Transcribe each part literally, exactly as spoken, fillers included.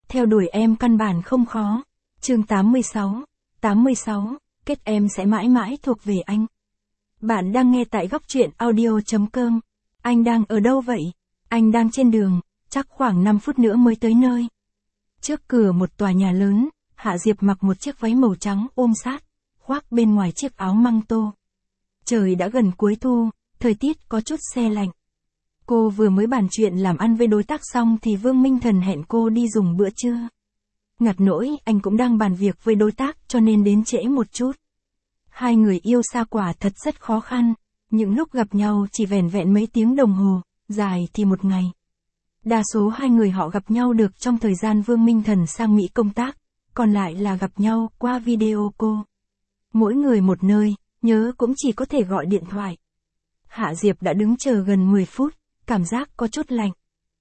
Theo đuổi em căn bản không khó. Chương tám mươi sáu. tám mươi sáu, kết em sẽ mãi mãi thuộc về anh. Bạn đang nghe tại góc truyện audio chấm com. Anh đang ở đâu vậy? Anh đang trên đường, chắc khoảng năm phút nữa mới tới nơi. Trước cửa một tòa nhà lớn, Hạ Diệp mặc một chiếc váy màu trắng ôm sát, khoác bên ngoài chiếc áo măng tô. Trời đã gần cuối thu, thời tiết có chút se lạnh. Cô vừa mới bàn chuyện làm ăn với đối tác xong thì Vương Minh Thần hẹn cô đi dùng bữa trưa. Ngặt nỗi anh cũng đang bàn việc với đối tác cho nên đến trễ một chút. Hai người yêu xa quả thật rất khó khăn, những lúc gặp nhau chỉ vẻn vẹn mấy tiếng đồng hồ, dài thì một ngày. Đa số hai người họ gặp nhau được trong thời gian Vương Minh Thần sang Mỹ công tác, còn lại là gặp nhau qua video call. Mỗi người một nơi, nhớ cũng chỉ có thể gọi điện thoại. Hạ Diệp đã đứng chờ gần mười phút, cảm giác có chút lạnh.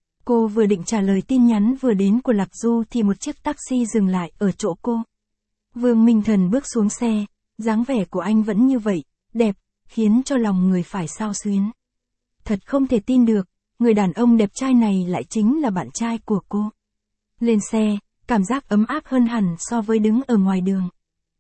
Cô vừa định trả lời tin nhắn vừa đến của Lạc Du thì một chiếc taxi dừng lại ở chỗ cô. Vương Minh Thần bước xuống xe, dáng vẻ của anh vẫn như vậy, đẹp, khiến cho lòng người phải xao xuyến. Thật không thể tin được, người đàn ông đẹp trai này lại chính là bạn trai của cô. Lên xe, cảm giác ấm áp hơn hẳn so với đứng ở ngoài đường.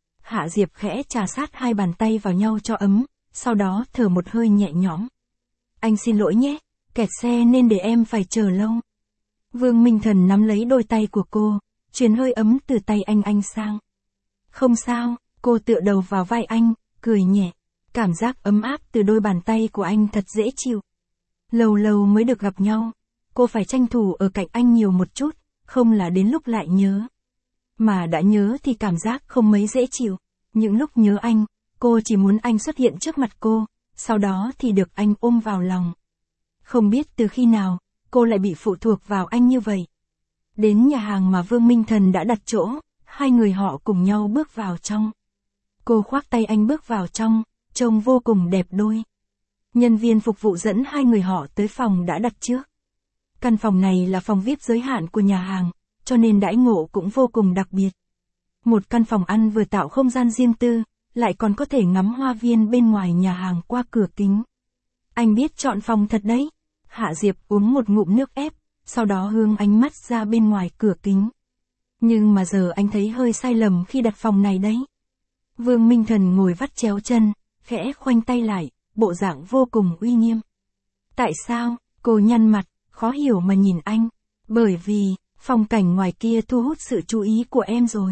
Hạ Diệp khẽ trà sát hai bàn tay vào nhau cho ấm, sau đó thở một hơi nhẹ nhõm. Anh xin lỗi nhé, kẹt xe nên để em phải chờ lâu. Vương Minh Thần nắm lấy đôi tay của cô, truyền hơi ấm từ tay anh anh sang. Không sao, cô tựa đầu vào vai anh, cười nhẹ. Cảm giác ấm áp từ đôi bàn tay của anh thật dễ chịu. Lâu lâu mới được gặp nhau, cô phải tranh thủ ở cạnh anh nhiều một chút, không là đến lúc lại nhớ. Mà đã nhớ thì cảm giác không mấy dễ chịu. Những lúc nhớ anh, cô chỉ muốn anh xuất hiện trước mặt cô, sau đó thì được anh ôm vào lòng. Không biết từ khi nào, cô lại bị phụ thuộc vào anh như vậy. Đến nhà hàng mà Vương Minh Thần đã đặt chỗ, hai người họ cùng nhau bước vào trong. Cô khoác tay anh bước vào trong, trông vô cùng đẹp đôi. Nhân viên phục vụ dẫn hai người họ tới phòng đã đặt trước. Căn phòng này là phòng vi ai pi giới hạn của nhà hàng, cho nên đãi ngộ cũng vô cùng đặc biệt. Một căn phòng ăn vừa tạo không gian riêng tư, lại còn có thể ngắm hoa viên bên ngoài nhà hàng qua cửa kính. Anh biết chọn phòng thật đấy. Hạ Diệp uống một ngụm nước ép, sau đó hướng ánh mắt ra bên ngoài cửa kính. Nhưng mà giờ anh thấy hơi sai lầm khi đặt phòng này đấy. Vương Minh Thần ngồi vắt chéo chân, khẽ khoanh tay lại, bộ dạng vô cùng uy nghiêm. Tại sao? Cô nhăn mặt, khó hiểu mà nhìn anh. Bởi vì, phong cảnh ngoài kia thu hút sự chú ý của em rồi.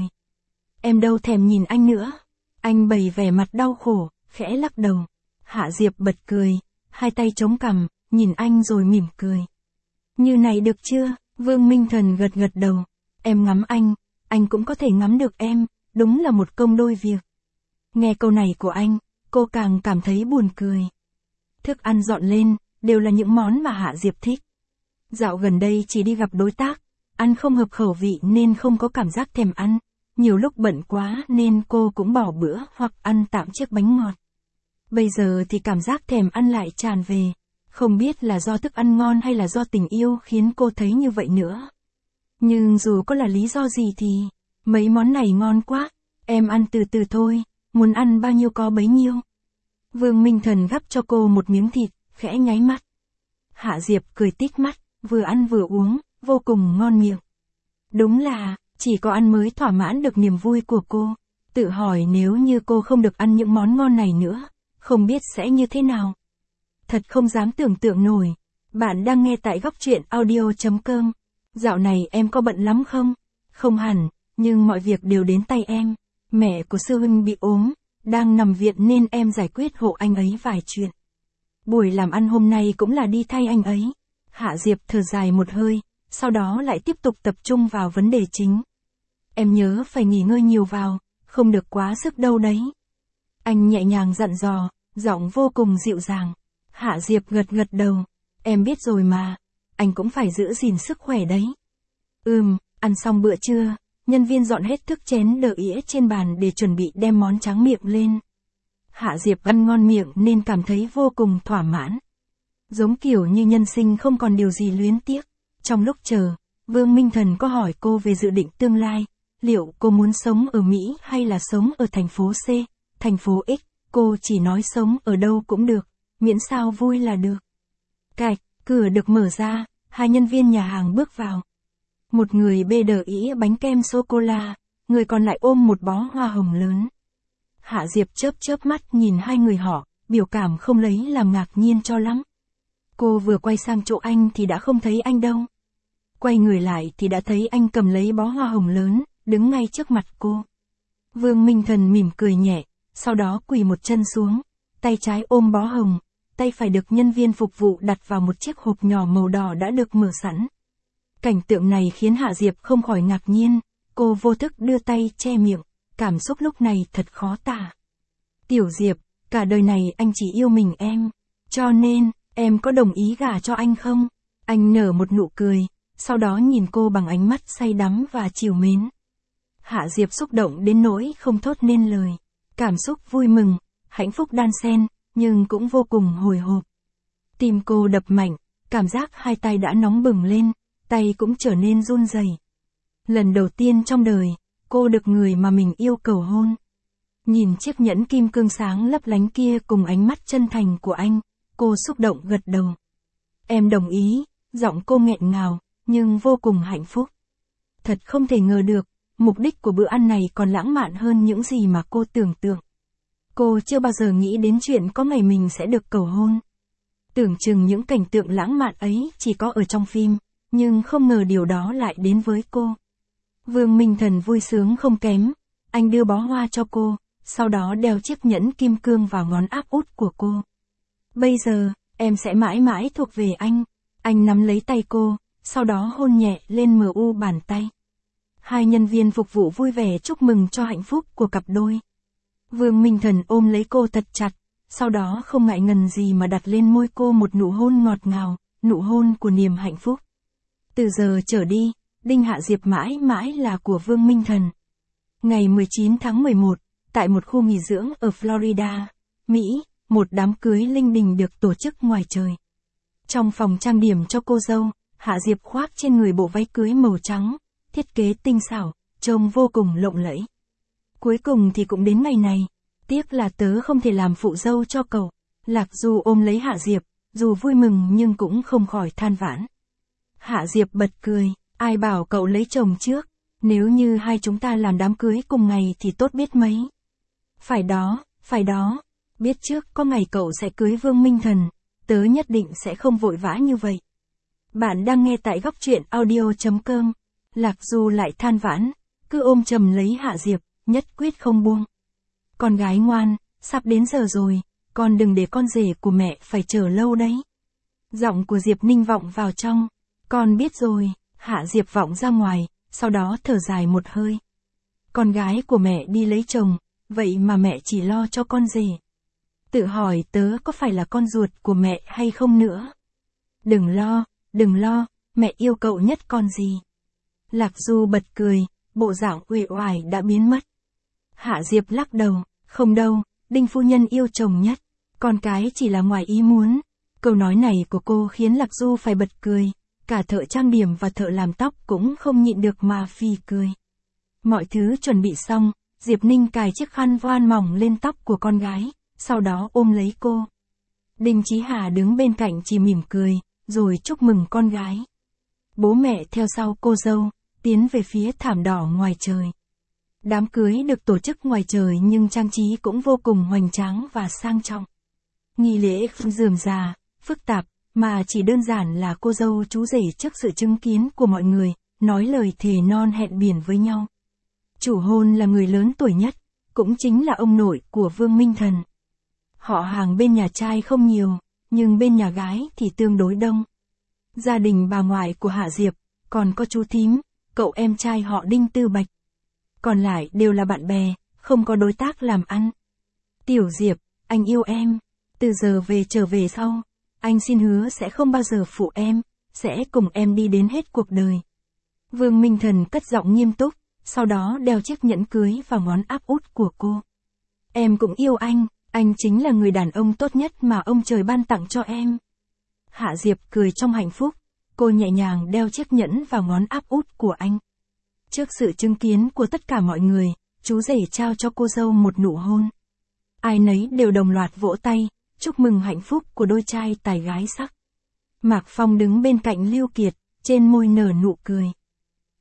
Em đâu thèm nhìn anh nữa. Anh bày vẻ mặt đau khổ, khẽ lắc đầu. Hạ Diệp bật cười, hai tay chống cằm, nhìn anh rồi mỉm cười. Như này được chưa? Vương Minh Thần gật gật đầu. Em ngắm anh, anh cũng có thể ngắm được em, đúng là một công đôi việc. Nghe câu này của anh, cô càng cảm thấy buồn cười. Thức ăn dọn lên, đều là những món mà Hạ Diệp thích. Dạo gần đây chỉ đi gặp đối tác, ăn không hợp khẩu vị nên không có cảm giác thèm ăn. Nhiều lúc bận quá nên cô cũng bỏ bữa hoặc ăn tạm chiếc bánh ngọt. Bây giờ thì cảm giác thèm ăn lại tràn về. Không biết là do thức ăn ngon hay là do tình yêu khiến cô thấy như vậy nữa. Nhưng dù có là lý do gì thì, mấy món này ngon quá, em ăn từ từ thôi, muốn ăn bao nhiêu có bấy nhiêu. Vương Minh Thần gắp cho cô một miếng thịt, khẽ nháy mắt. Hạ Diệp cười tít mắt, vừa ăn vừa uống, vô cùng ngon miệng. Đúng là, chỉ có ăn mới thỏa mãn được niềm vui của cô. Tự hỏi nếu như cô không được ăn những món ngon này nữa, không biết sẽ như thế nào. Thật không dám tưởng tượng nổi. Bạn đang nghe tại góc truyện audio chấm com. Dạo này em có bận lắm không? Không hẳn, nhưng mọi việc đều đến tay em. Mẹ của sư huynh bị ốm, đang nằm viện nên em giải quyết hộ anh ấy vài chuyện. Buổi làm ăn hôm nay cũng là đi thay anh ấy. Hạ Diệp thở dài một hơi, sau đó lại tiếp tục tập trung vào vấn đề chính. Em nhớ phải nghỉ ngơi nhiều vào, không được quá sức đâu đấy. Anh nhẹ nhàng dặn dò, giọng vô cùng dịu dàng. Hạ Diệp gật gật đầu. Em biết rồi mà, anh cũng phải giữ gìn sức khỏe đấy. Ừm, ăn xong bữa trưa, nhân viên dọn hết thức chén đỡ ĩa trên bàn để chuẩn bị đem món tráng miệng lên. Hạ Diệp ăn ngon miệng nên cảm thấy vô cùng thỏa mãn. Giống kiểu như nhân sinh không còn điều gì luyến tiếc. Trong lúc chờ, Vương Minh Thần có hỏi cô về dự định tương lai, liệu cô muốn sống ở Mỹ hay là sống ở thành phố C, thành phố X, cô chỉ nói sống ở đâu cũng được, miễn sao vui là được. Cạch, cửa được mở ra, hai nhân viên nhà hàng bước vào. Một người bê đờ ĩ bánh kem sô-cô-la, người còn lại ôm một bó hoa hồng lớn. Hạ Diệp chớp chớp mắt nhìn hai người họ, biểu cảm không lấy làm ngạc nhiên cho lắm. Cô vừa quay sang chỗ anh thì đã không thấy anh đâu. Quay người lại thì đã thấy anh cầm lấy bó hoa hồng lớn, đứng ngay trước mặt cô. Vương Minh Thần mỉm cười nhẹ, sau đó quỳ một chân xuống, tay trái ôm bó hồng, tay phải được nhân viên phục vụ đặt vào một chiếc hộp nhỏ màu đỏ đã được mở sẵn. Cảnh tượng này khiến Hạ Diệp không khỏi ngạc nhiên, cô vô thức đưa tay che miệng, cảm xúc lúc này thật khó tả. Tiểu Diệp, cả đời này anh chỉ yêu mình em, cho nên, em có đồng ý gả cho anh không? Anh nở một nụ cười, sau đó nhìn cô bằng ánh mắt say đắm và trìu mến. Hạ Diệp xúc động đến nỗi không thốt nên lời, cảm xúc vui mừng, hạnh phúc đan xen, nhưng cũng vô cùng hồi hộp. Tim cô đập mạnh, cảm giác hai tay đã nóng bừng lên, tay cũng trở nên run rẩy. Lần đầu tiên trong đời, cô được người mà mình yêu cầu hôn. Nhìn chiếc nhẫn kim cương sáng lấp lánh kia cùng ánh mắt chân thành của anh, cô xúc động gật đầu. Em đồng ý, giọng cô nghẹn ngào, nhưng vô cùng hạnh phúc. Thật không thể ngờ được, mục đích của bữa ăn này còn lãng mạn hơn những gì mà cô tưởng tượng. Cô chưa bao giờ nghĩ đến chuyện có ngày mình sẽ được cầu hôn. Tưởng chừng những cảnh tượng lãng mạn ấy chỉ có ở trong phim, nhưng không ngờ điều đó lại đến với cô. Vương Minh Thần vui sướng không kém, anh đưa bó hoa cho cô, sau đó đeo chiếc nhẫn kim cương vào ngón áp út của cô. Bây giờ, em sẽ mãi mãi thuộc về anh. Anh nắm lấy tay cô, sau đó hôn nhẹ lên mờ u bàn tay. Hai nhân viên phục vụ vui vẻ chúc mừng cho hạnh phúc của cặp đôi. Vương Minh Thần ôm lấy cô thật chặt, sau đó không ngại ngần gì mà đặt lên môi cô một nụ hôn ngọt ngào, nụ hôn của niềm hạnh phúc. Từ giờ trở đi, Đinh Hạ Diệp mãi mãi là của Vương Minh Thần. Ngày mười chín tháng mười một, tại một khu nghỉ dưỡng ở Florida, Mỹ, một đám cưới linh đình được tổ chức ngoài trời. Trong phòng trang điểm cho cô dâu, Hạ Diệp khoác trên người bộ váy cưới màu trắng, thiết kế tinh xảo, trông vô cùng lộng lẫy. Cuối cùng thì cũng đến ngày này, tiếc là tớ không thể làm phụ dâu cho cậu. Lạc Du ôm lấy Hạ Diệp, dù vui mừng nhưng cũng không khỏi than vãn. Hạ Diệp bật cười, ai bảo cậu lấy chồng trước, nếu như hai chúng ta làm đám cưới cùng ngày thì tốt biết mấy. Phải đó, phải đó, biết trước có ngày cậu sẽ cưới Vương Minh Thần, tớ nhất định sẽ không vội vã như vậy. Bạn đang nghe tại góc truyện audio chấm com. Lạc Du lại than vãn, cứ ôm chầm lấy Hạ Diệp, nhất quyết không buông. Con gái ngoan, sắp đến giờ rồi, con đừng để con rể của mẹ phải chờ lâu đấy. Giọng của Diệp Ninh vọng vào trong, con biết rồi. Hạ Diệp vọng ra ngoài, sau đó thở dài một hơi. Con gái của mẹ đi lấy chồng, vậy mà mẹ chỉ lo cho con rể. Tự hỏi tớ có phải là con ruột của mẹ hay không nữa. Đừng lo, đừng lo, mẹ yêu cậu nhất con gì. Lạc Du bật cười, bộ dạng uể oải đã biến mất. Hạ Diệp lắc đầu, không đâu, Đinh phu nhân yêu chồng nhất, con cái chỉ là ngoài ý muốn. Câu nói này của cô khiến Lạc Du phải bật cười, cả thợ trang điểm và thợ làm tóc cũng không nhịn được mà phì cười. Mọi thứ chuẩn bị xong, Diệp Ninh cài chiếc khăn voan mỏng lên tóc của con gái, sau đó ôm lấy cô. Đinh Chí Hà đứng bên cạnh chỉ mỉm cười, rồi chúc mừng con gái. Bố mẹ theo sau cô dâu, tiến về phía thảm đỏ ngoài trời. Đám cưới được tổ chức ngoài trời nhưng trang trí cũng vô cùng hoành tráng và sang trọng. Nghi lễ không rườm rà, phức tạp, mà chỉ đơn giản là cô dâu chú rể trước sự chứng kiến của mọi người, nói lời thề non hẹn biển với nhau. Chủ hôn là người lớn tuổi nhất, cũng chính là ông nội của Vương Minh Thần. Họ hàng bên nhà trai không nhiều, nhưng bên nhà gái thì tương đối đông. Gia đình bà ngoại của Hạ Diệp, còn có chú thím, cậu em trai họ Đinh Tư Bạch. Còn lại đều là bạn bè, không có đối tác làm ăn. Tiểu Diệp, anh yêu em. Từ giờ về trở về sau, anh xin hứa sẽ không bao giờ phụ em, sẽ cùng em đi đến hết cuộc đời. Vương Minh Thần cất giọng nghiêm túc, sau đó đeo chiếc nhẫn cưới vào ngón áp út của cô. Em cũng yêu anh, anh chính là người đàn ông tốt nhất mà ông trời ban tặng cho em. Hạ Diệp cười trong hạnh phúc, cô nhẹ nhàng đeo chiếc nhẫn vào ngón áp út của anh. Trước sự chứng kiến của tất cả mọi người, chú rể trao cho cô dâu một nụ hôn. Ai nấy đều đồng loạt vỗ tay, chúc mừng hạnh phúc của đôi trai tài gái sắc. Mạc Phong đứng bên cạnh Lưu Kiệt, trên môi nở nụ cười.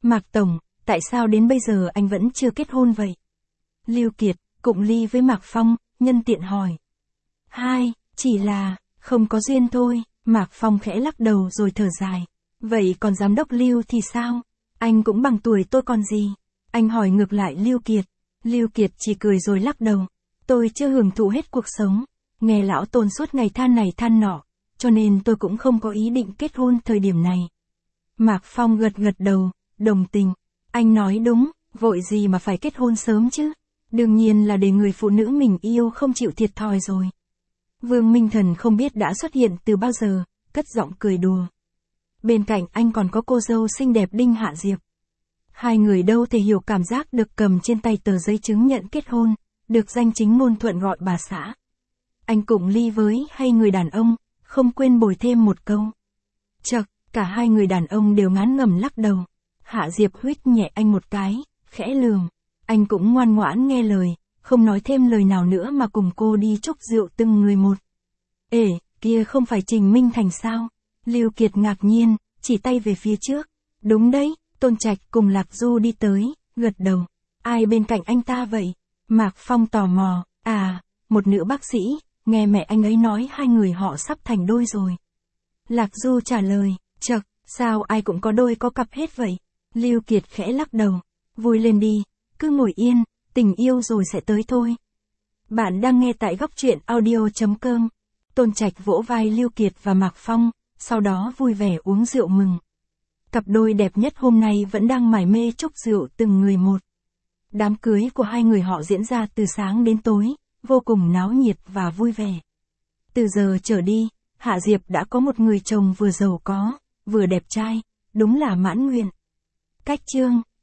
Mạc Tổng, tại sao đến bây giờ anh vẫn chưa kết hôn vậy? Lưu Kiệt, cụng ly với Mạc Phong, nhân tiện hỏi. Hai, chỉ là, không có duyên thôi, Mạc Phong khẽ lắc đầu rồi thở dài. Vậy còn giám đốc Lưu thì sao? Anh cũng bằng tuổi tôi còn gì? Anh hỏi ngược lại Lưu Kiệt. Lưu Kiệt chỉ cười rồi lắc đầu. Tôi chưa hưởng thụ hết cuộc sống. Nghe lão Tôn suốt ngày than này than nọ, cho nên tôi cũng không có ý định kết hôn thời điểm này. Mạc Phong gật gật đầu, đồng tình. Anh nói đúng, vội gì mà phải kết hôn sớm chứ? Đương nhiên là để người phụ nữ mình yêu không chịu thiệt thòi rồi. Vương Minh Thần không biết đã xuất hiện từ bao giờ, cất giọng cười đùa. Bên cạnh anh còn có cô dâu xinh đẹp Đinh Hạ Diệp. Hai người đâu thể hiểu cảm giác được cầm trên tay tờ giấy chứng nhận kết hôn, được danh chính ngôn thuận gọi bà xã. Anh cụng ly với hai người đàn ông, không quên bồi thêm một câu. Chậc, cả hai người đàn ông đều ngán ngẩm lắc đầu. Hạ Diệp huýt nhẹ anh một cái, khẽ lườm. Anh cũng ngoan ngoãn nghe lời, không nói thêm lời nào nữa mà cùng cô đi chúc rượu từng người một. Ê, kia không phải Trình Minh Thành sao? Lưu Kiệt ngạc nhiên, chỉ tay về phía trước. Đúng đấy, Tôn Trạch cùng Lạc Du đi tới, gật đầu. Ai bên cạnh anh ta vậy? Mạc Phong tò mò. À, một nữ bác sĩ, nghe mẹ anh ấy nói hai người họ sắp thành đôi rồi. Lạc Du trả lời. Chậc, sao ai cũng có đôi có cặp hết vậy? Lưu Kiệt khẽ lắc đầu. Vui lên đi, cứ ngồi yên, tình yêu rồi sẽ tới thôi. Bạn đang nghe tại góc truyện audio chấm com. Tôn Trạch vỗ vai Lưu Kiệt và Mạc Phong, sau đó vui vẻ uống rượu mừng. Cặp đôi đẹp nhất hôm nay vẫn đang mải mê chúc rượu từng người một. Đám cưới của hai người họ diễn ra từ sáng đến tối, vô cùng náo nhiệt và vui vẻ. Từ giờ trở đi, Hạ Diệp đã có một người chồng vừa giàu có, vừa đẹp trai, đúng là mãn nguyện. Cách chương